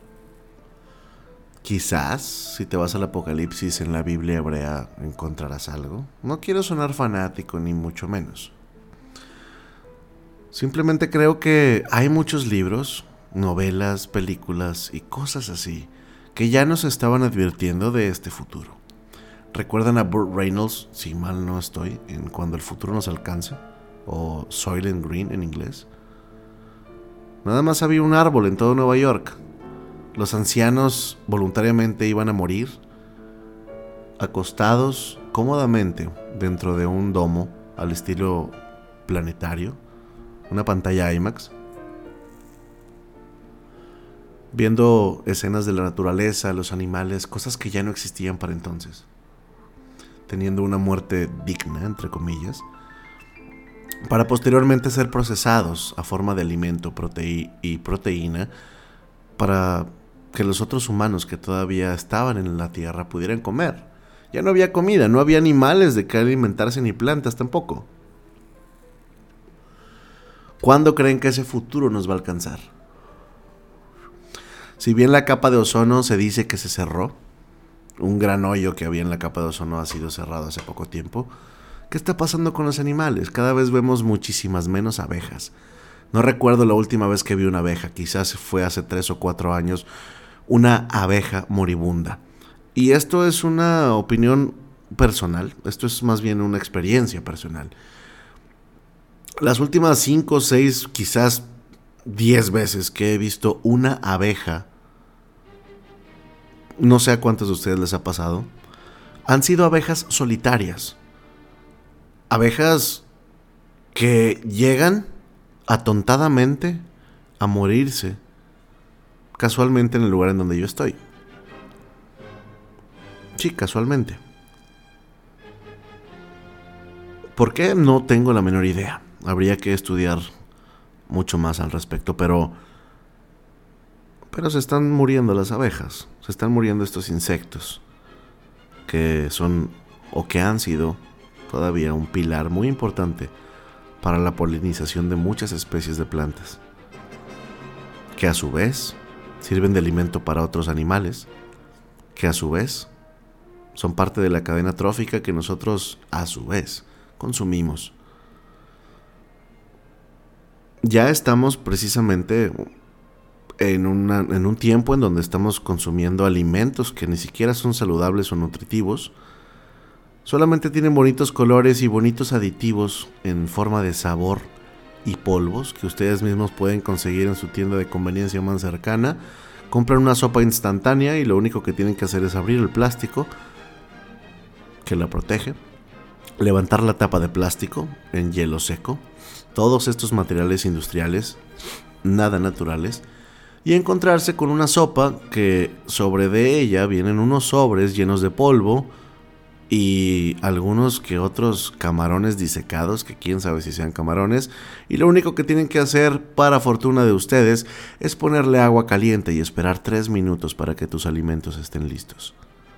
Quizás, si te vas al Apocalipsis en la Biblia hebrea, encontrarás algo. No quiero sonar fanático, ni mucho menos. Simplemente creo que hay muchos libros, novelas, películas y cosas así que ya nos estaban advirtiendo de este futuro. ¿Recuerdan a Burt Reynolds, si mal no estoy, en Cuando el futuro nos alcance? O Soylent Green en inglés. Nada más había un árbol en todo Nueva York. Los ancianos voluntariamente iban a morir acostados cómodamente dentro de un domo al estilo planetario, una pantalla IMAX, viendo escenas de la naturaleza, los animales, cosas que ya no existían para entonces, teniendo una muerte digna, entre comillas, para posteriormente ser procesados a forma de alimento y proteína para que los otros humanos que todavía estaban en la Tierra pudieran comer. Ya no había comida, no había animales de que alimentarse ni plantas tampoco. ¿Cuándo creen que ese futuro nos va a alcanzar? Si bien la capa de ozono se dice que se cerró, un gran hoyo que había en la capa de ozono ha sido cerrado hace poco tiempo, ¿qué está pasando con los animales? Cada vez vemos muchísimas menos abejas. No recuerdo la última vez que vi una abeja, quizás fue hace 3 o 4 años, una abeja moribunda. Y esto es una opinión personal, esto es más bien una experiencia personal. Las últimas 5, 6, quizás 10 veces que he visto una abeja, no sé a cuántos de ustedes les ha pasado, han sido abejas solitarias. Abejas que llegan atontadamente a morirse casualmente en el lugar en donde yo estoy. Sí, casualmente. ¿Por qué? No tengo la menor idea. Habría que estudiar mucho más al respecto, pero se están muriendo las abejas, se están muriendo estos insectos que son o que han sido todavía un pilar muy importante para la polinización de muchas especies de plantas, que a su vez sirven de alimento para otros animales, que a su vez son parte de la cadena trófica que nosotros a su vez consumimos. Ya estamos precisamente en un tiempo en donde estamos consumiendo alimentos que ni siquiera son saludables o nutritivos. Solamente tienen bonitos colores y bonitos aditivos en forma de sabor y polvos que ustedes mismos pueden conseguir en su tienda de conveniencia más cercana. Compran una sopa instantánea y lo único que tienen que hacer es abrir el plástico que la protege, levantar la tapa de plástico en hielo seco, todos estos materiales industriales, nada naturales, y encontrarse con una sopa que sobre de ella vienen unos sobres llenos de polvo y algunos que otros camarones disecados, que quién sabe si sean camarones, y lo único que tienen que hacer, para fortuna de ustedes, es ponerle agua caliente y esperar 3 minutos para que tus alimentos estén listos.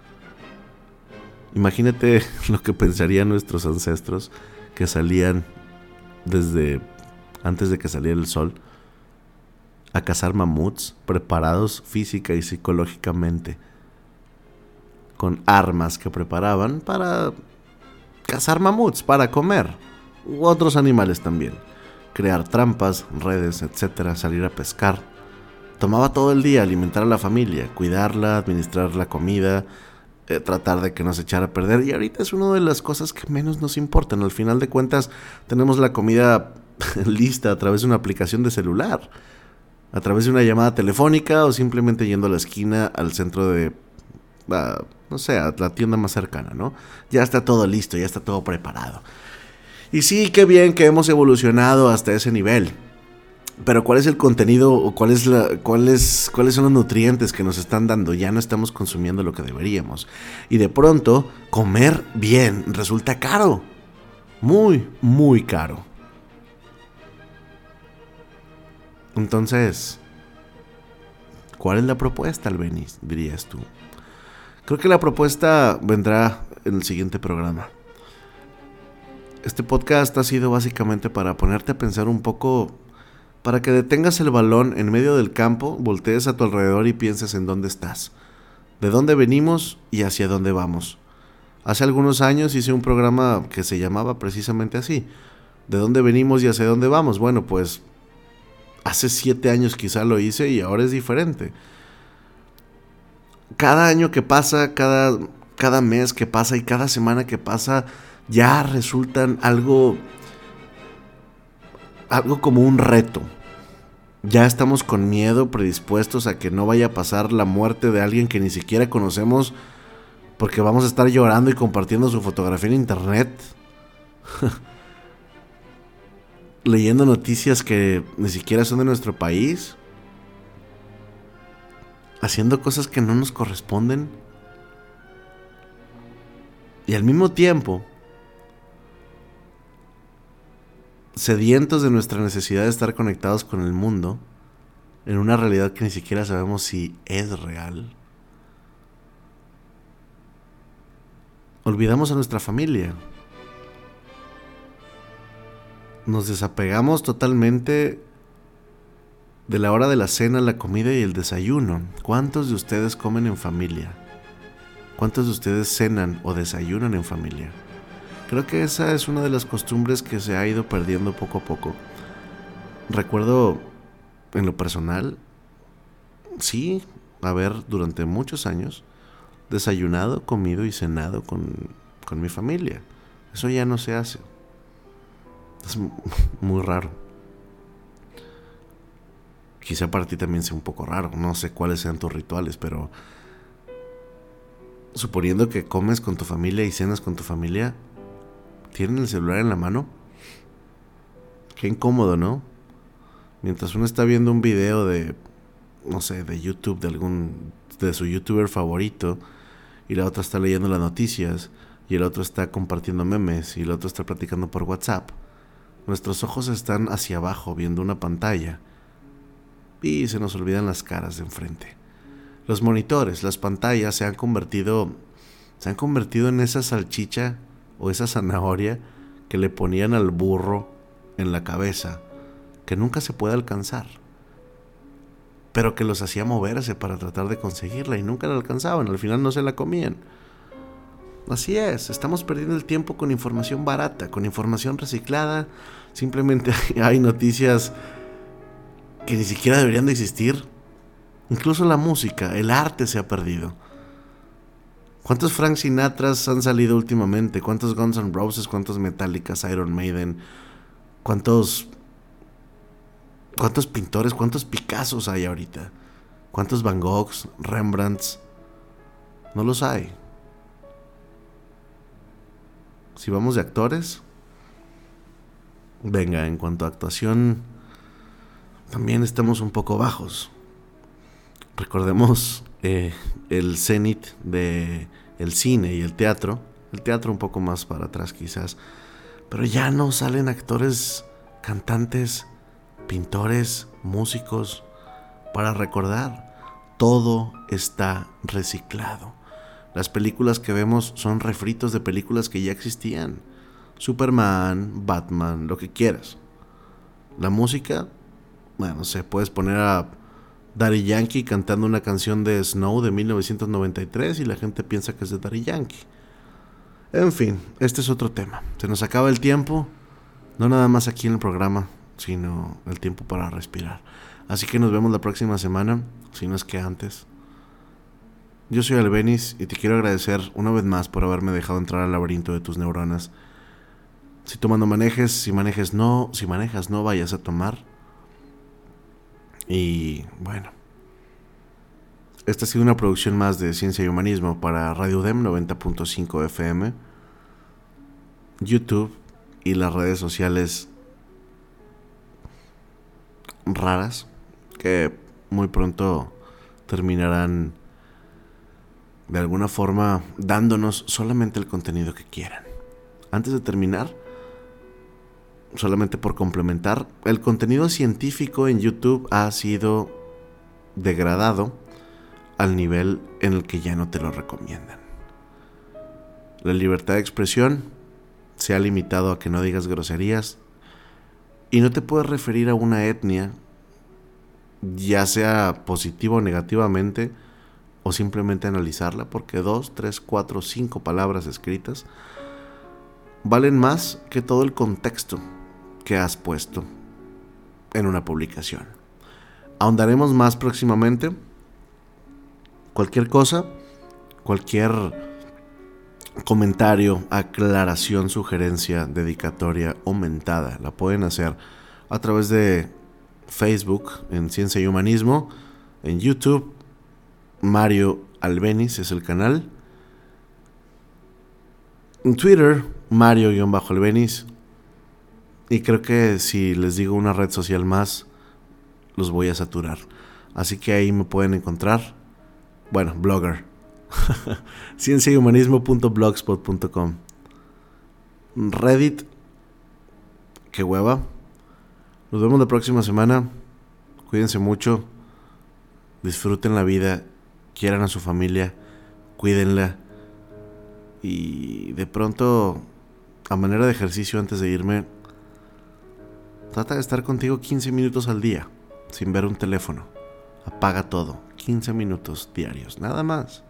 Imagínate lo que pensarían nuestros ancestros que salían desde antes de que saliera el sol a cazar mamuts, preparados física y psicológicamente, con armas que preparaban para cazar mamuts, para comer, u otros animales también, crear trampas, redes, etcétera, salir a pescar. Tomaba todo el día alimentar a la familia, cuidarla, administrar la comida, tratar de que no se echara a perder, y ahorita es una de las cosas que menos nos importan. Al final de cuentas tenemos la comida lista a través de una aplicación de celular, a través de una llamada telefónica o simplemente yendo a la esquina, al centro de, no sé, a la tienda más cercana, ¿no? Ya está todo listo, ya está todo preparado. Y sí, qué bien que hemos evolucionado hasta ese nivel. Pero ¿cuál es el contenido o cuáles son los nutrientes que nos están dando? Ya no estamos consumiendo lo que deberíamos. Y de pronto, comer bien resulta caro. Muy, muy caro. Entonces, ¿cuál es la propuesta, Albeniz? Dirías tú. Creo que la propuesta vendrá en el siguiente programa. Este podcast ha sido básicamente para ponerte a pensar un poco, para que detengas el balón en medio del campo, voltees a tu alrededor y pienses en dónde estás, de dónde venimos y hacia dónde vamos. Hace algunos años hice un programa que se llamaba precisamente así, ¿de dónde venimos y hacia dónde vamos? Bueno, pues hace 7 años quizá lo hice y ahora es diferente. Cada año que pasa, cada mes que pasa y cada semana que pasa ya resultan algo como un reto. Ya estamos con miedo, predispuestos a que no vaya a pasar la muerte de alguien que ni siquiera conocemos, porque vamos a estar llorando y compartiendo su fotografía en internet. Leyendo noticias que ni siquiera son de nuestro país. Haciendo cosas que no nos corresponden. Y al mismo tiempo, sedientos de nuestra necesidad de estar conectados con el mundo, en una realidad que ni siquiera sabemos si es real. Olvidamos a nuestra familia. Nos desapegamos totalmente de la hora de la cena, la comida y el desayuno. ¿Cuántos de ustedes comen en familia? ¿Cuántos de ustedes cenan o desayunan en familia? Creo que esa es una de las costumbres que se ha ido perdiendo poco a poco. Recuerdo, en lo personal, sí, haber durante muchos años desayunado, comido y cenado con mi familia. Eso ya no se hace. Es muy raro. Quizá para ti también sea un poco raro. No sé cuáles sean tus rituales, pero suponiendo que comes con tu familia y cenas con tu familia, ¿tienen el celular en la mano? Qué incómodo, ¿no? Mientras uno está viendo un video de, no sé, de YouTube, de su youtuber favorito, y la otra está leyendo las noticias, y el otro está compartiendo memes, y el otro está platicando por WhatsApp. Nuestros ojos están hacia abajo viendo una pantalla, y se nos olvidan las caras de enfrente. Los monitores, las pantallas se han convertido en esa salchicha o esa zanahoria que le ponían al burro en la cabeza, que nunca se puede alcanzar, pero que los hacía moverse para tratar de conseguirla y nunca la alcanzaban, al final no se la comían. Así es, estamos perdiendo el tiempo con información barata, con información reciclada. Simplemente hay noticias que ni siquiera deberían de existir, Incluso la música, el arte se ha perdido. ¿Cuántos Frank Sinatras han salido últimamente? ¿Cuántos Guns N' Roses? ¿Cuántos Metallicas, Iron Maiden? ¿Cuántos pintores? ¿Cuántos Picassos hay ahorita? ¿Cuántos Van Goghs, Rembrandts? No los hay. Si vamos de actores, venga, en cuanto a actuación, también estamos un poco bajos. Recordemos el cenit de el cine y el teatro un poco más para atrás quizás, pero ya no salen actores, cantantes, pintores, músicos para recordar. Todo está reciclado. Las películas que vemos son refritos de películas que ya existían. Superman, Batman, lo que quieras. La música, bueno, no sé, puedes poner a Daddy Yankee cantando una canción de Snow de 1993 y la gente piensa que es de Daddy Yankee. En fin, este es otro tema. Se nos acaba el tiempo, no nada más aquí en el programa, sino el tiempo para respirar. Así que nos vemos la próxima semana, si no es que antes. Yo soy Albeniz y te quiero agradecer una vez más por haberme dejado entrar al laberinto de tus neuronas. Si tomando manejes, si manejas no vayas a tomar. Y bueno, esta ha sido una producción más de Ciencia y Humanismo para Radio UDEM 90.5 FM, YouTube y las redes sociales raras que muy pronto terminarán de alguna forma dándonos solamente el contenido que quieran. Antes de terminar, solamente por complementar, el contenido científico en YouTube ha sido degradado al nivel en el que ya no te lo recomiendan. La libertad de expresión se ha limitado a que no digas groserías y no te puedes referir a una etnia, ya sea positivo o negativamente, o simplemente analizarla, porque 2, 3, 4, 5 palabras escritas valen más que todo el contexto que has puesto en una publicación. Ahondaremos más próximamente. Cualquier cosa, cualquier comentario, aclaración, sugerencia, dedicatoria o mentada, la pueden hacer a través de Facebook en Ciencia y Humanismo, en YouTube Mario Albeniz es el canal, en Twitter Mario-Albeniz, y creo que si les digo una red social más los voy a saturar, así que ahí me pueden encontrar. Bueno, blogger cienciahumanismo.blogspot.com, Reddit, qué hueva. Nos vemos la próxima semana. Cuídense mucho, disfruten la vida, quieran a su familia, cuídenla. Y de pronto, a manera de ejercicio antes de irme, trata de estar contigo 15 minutos al día, sin ver un teléfono. Apaga todo, 15 minutos diarios, nada más.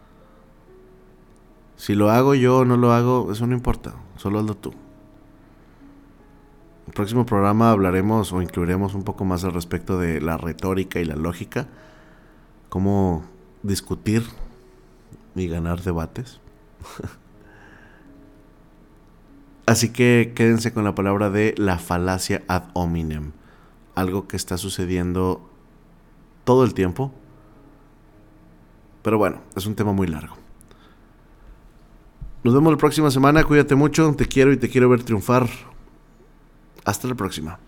Si lo hago yo o no lo hago, eso no importa, solo hazlo tú. En el próximo programa hablaremos o incluiremos un poco más al respecto de la retórica y la lógica, cómo discutir y ganar debates. Así que quédense con la palabra de la falacia ad hominem, algo que está sucediendo todo el tiempo, pero bueno, es un tema muy largo. Nos vemos la próxima semana, cuídate mucho, te quiero y te quiero ver triunfar. Hasta la próxima.